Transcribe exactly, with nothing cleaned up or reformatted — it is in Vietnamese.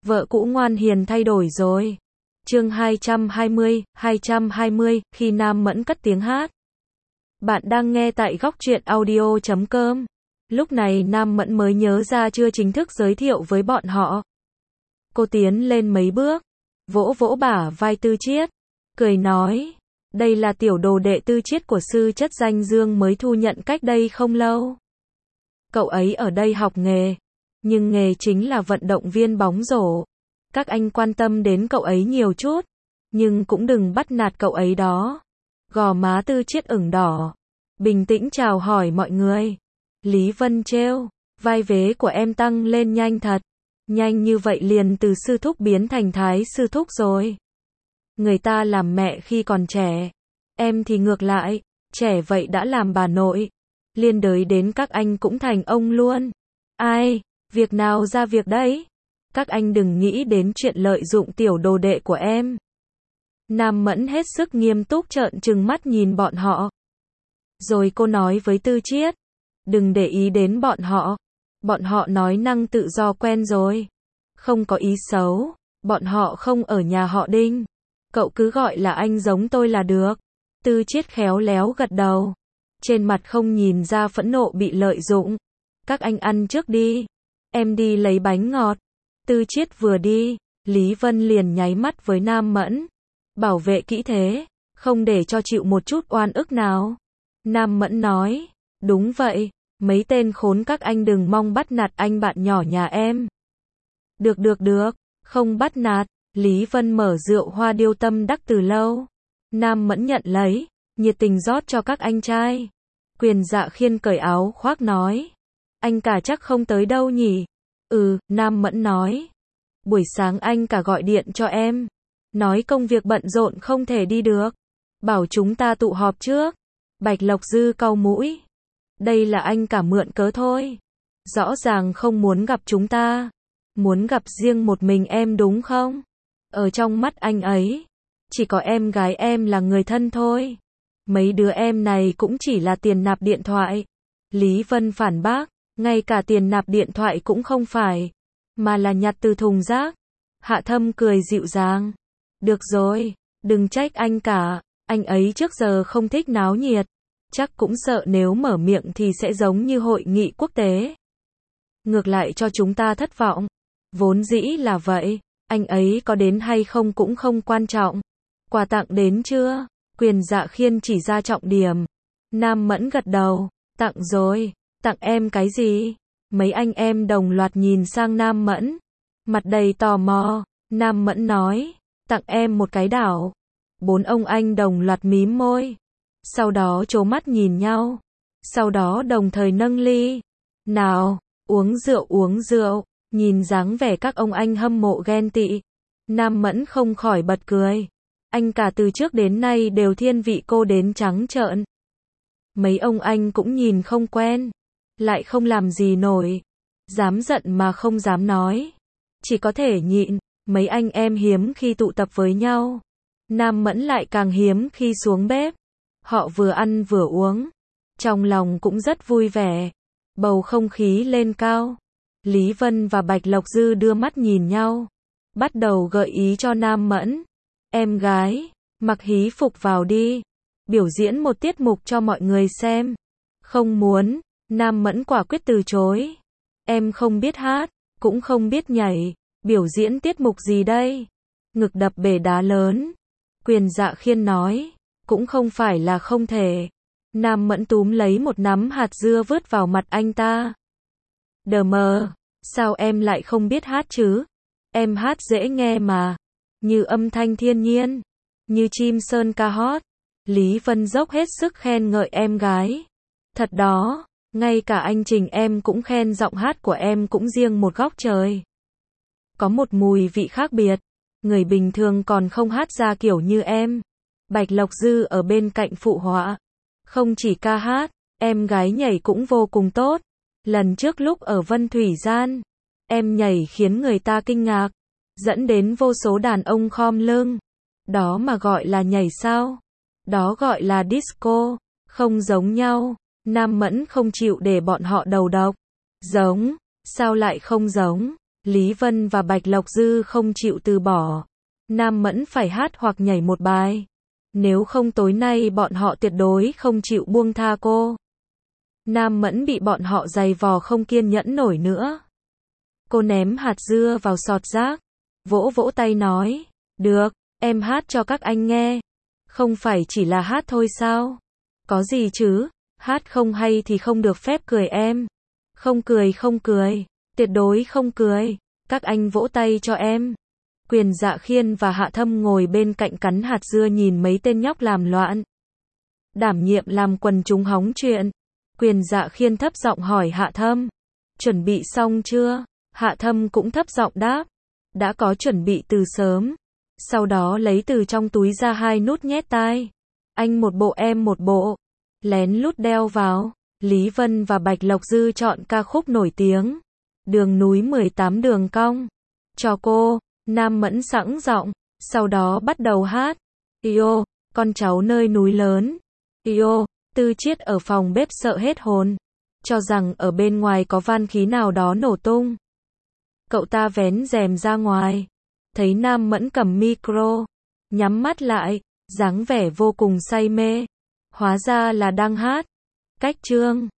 Vợ cũ ngoan hiền thay đổi rồi. Chương hai trăm hai mươi, hai trăm hai mươi, khi Nam Mẫn cất tiếng hát. Bạn đang nghe tại góc truyện audio chấm com. Lúc này Nam Mẫn mới nhớ ra chưa chính thức giới thiệu với bọn họ. Cô tiến lên mấy bước, vỗ vỗ bả vai Tư Chiết, cười nói, đây là tiểu đồ đệ Tư Chiết của sư chất danh Dương mới thu nhận cách đây không lâu. Cậu ấy ở đây học nghề, nhưng nghề chính là vận động viên bóng rổ. Các anh quan tâm đến cậu ấy nhiều chút, nhưng cũng đừng bắt nạt cậu ấy đó. Gò má Tư Chiết ửng đỏ, bình tĩnh chào hỏi mọi người. Lý Vân trêu, vai vế của em tăng lên nhanh thật. Nhanh như vậy liền từ sư thúc biến thành thái sư thúc rồi. Người ta làm mẹ khi còn trẻ, em thì ngược lại, trẻ vậy đã làm bà nội. Liên đới đến các anh cũng thành ông luôn. Ai, việc nào ra việc đấy. Các anh đừng nghĩ đến chuyện lợi dụng tiểu đồ đệ của em. Nam Mẫn hết sức nghiêm túc trợn trừng mắt nhìn bọn họ. Rồi cô nói với Tư Chiết, đừng để ý đến bọn họ. Bọn họ nói năng tự do quen rồi. Không có ý xấu, bọn họ không ở nhà họ Đinh. Cậu cứ gọi là anh giống tôi là được. Tư Chiết khéo léo gật đầu. Trên mặt không nhìn ra phẫn nộ bị lợi dụng. Các anh ăn trước đi. Em đi lấy bánh ngọt. Tư Chiết vừa đi, Lý Vân liền nháy mắt với Nam Mẫn. Bảo vệ kỹ thế, không để cho chịu một chút oan ức nào. Nam Mẫn nói, đúng vậy, mấy tên khốn các anh đừng mong bắt nạt anh bạn nhỏ nhà em. Được được được, không bắt nạt. Lý Vân mở rượu hoa điêu tâm đắc từ lâu. Nam Mẫn nhận lấy, nhiệt tình rót cho các anh trai. Quyền Dạ Khiên cởi áo khoác nói, anh cả chắc không tới đâu nhỉ? Ừ, Nam Mẫn nói. Buổi sáng anh cả gọi điện cho em. Nói công việc bận rộn không thể đi được. Bảo chúng ta tụ họp trước. Bạch Lộc Dư cau mũi. Đây là anh cả mượn cớ thôi. Rõ ràng không muốn gặp chúng ta. Muốn gặp riêng một mình em đúng không? Ở trong mắt anh ấy, chỉ có em gái em là người thân thôi. Mấy đứa em này cũng chỉ là tiền nạp điện thoại. Lý Vân phản bác. Ngay cả tiền nạp điện thoại cũng không phải, mà là nhặt từ thùng rác. Hạ Thâm cười dịu dàng. Được rồi, đừng trách anh cả, anh ấy trước giờ không thích náo nhiệt. Chắc cũng sợ nếu mở miệng thì sẽ giống như hội nghị quốc tế. Ngược lại cho chúng ta thất vọng. Vốn dĩ là vậy, anh ấy có đến hay không cũng không quan trọng. Quà tặng đến chưa? Quyền Dạ Khiên chỉ ra trọng điểm. Nam Mẫn gật đầu, tặng rồi. Tặng em cái gì? Mấy anh em đồng loạt nhìn sang Nam Mẫn. Mặt đầy tò mò. Nam Mẫn nói, tặng em một cái đảo. Bốn ông anh đồng loạt mím môi. Sau đó trố mắt nhìn nhau. Sau đó đồng thời nâng ly. Nào, uống rượu uống rượu. Nhìn dáng vẻ các ông anh hâm mộ ghen tị. Nam Mẫn không khỏi bật cười. Anh cả từ trước đến nay đều thiên vị cô đến trắng trợn. Mấy ông anh cũng nhìn không quen. Lại không làm gì nổi. Dám giận mà không dám nói. Chỉ có thể nhịn. Mấy anh em hiếm khi tụ tập với nhau. Nam Mẫn lại càng hiếm khi xuống bếp. Họ vừa ăn vừa uống. Trong lòng cũng rất vui vẻ. Bầu không khí lên cao. Lý Vân và Bạch Lộc Dư đưa mắt nhìn nhau. Bắt đầu gợi ý cho Nam Mẫn. Em gái, mặc hí phục vào đi. Biểu diễn một tiết mục cho mọi người xem. Không muốn. Nam Mẫn quả quyết từ chối. Em không biết hát, cũng không biết nhảy. Biểu diễn tiết mục gì đây? Ngực đập bể đá lớn. Quyền Dạ Khiên nói. Cũng không phải là không thể. Nam Mẫn túm lấy một nắm hạt dưa vứt vào mặt anh ta. Đờ mờ, sao em lại không biết hát chứ? Em hát dễ nghe mà. Như âm thanh thiên nhiên. Như chim sơn ca hót. Lý Vân dốc hết sức khen ngợi em gái. Thật đó, ngay cả anh Trình em cũng khen giọng hát của em cũng riêng một góc trời. Có một mùi vị khác biệt. Người bình thường còn không hát ra kiểu như em. Bạch Lộc Dư ở bên cạnh phụ họa. Không chỉ ca hát, em gái nhảy cũng vô cùng tốt. Lần trước lúc ở Vân Thủy Gian, em nhảy khiến người ta kinh ngạc. Dẫn đến vô số đàn ông khom lưng. Đó mà gọi là nhảy sao? Đó gọi là disco. Không giống nhau. Nam Mẫn không chịu để bọn họ đầu độc. Giống, sao lại không giống? Lý Vân và Bạch Lộc Dư không chịu từ bỏ. Nam Mẫn phải hát hoặc nhảy một bài. Nếu không tối nay bọn họ tuyệt đối không chịu buông tha cô. Nam Mẫn bị bọn họ giày vò không kiên nhẫn nổi nữa. Cô ném hạt dưa vào sọt rác, vỗ vỗ tay nói, được, em hát cho các anh nghe. Không phải chỉ là hát thôi sao? Có gì chứ, hát không hay thì không được phép cười em. Không cười không cười, tuyệt đối không cười, các anh vỗ tay cho em. Quyền Dạ Khiên và Hạ Thâm ngồi bên cạnh cắn hạt dưa nhìn mấy tên nhóc làm loạn. Đảm nhiệm làm quần chúng hóng chuyện. Quyền Dạ Khiên thấp giọng hỏi Hạ Thâm, chuẩn bị xong chưa? Hạ Thâm cũng thấp giọng đáp, đã có chuẩn bị từ sớm. Sau đó lấy từ trong túi ra hai nút nhét tai. Anh một bộ em một bộ. Lén lút đeo vào. Lý Vân và Bạch Lộc Dư chọn ca khúc nổi tiếng. Đường núi mười tám đường cong. Cho cô. Nam Mẫn sẵn giọng. Sau đó bắt đầu hát. Yêu, con cháu nơi núi lớn. Yêu, Tư Chiết ở phòng bếp sợ hết hồn. Cho rằng ở bên ngoài có van khí nào đó nổ tung. Cậu ta vén rèm ra ngoài. Thấy Nam Mẫn cầm micro. Nhắm mắt lại. Dáng vẻ vô cùng say mê. Hóa ra là đang hát. Cách chương.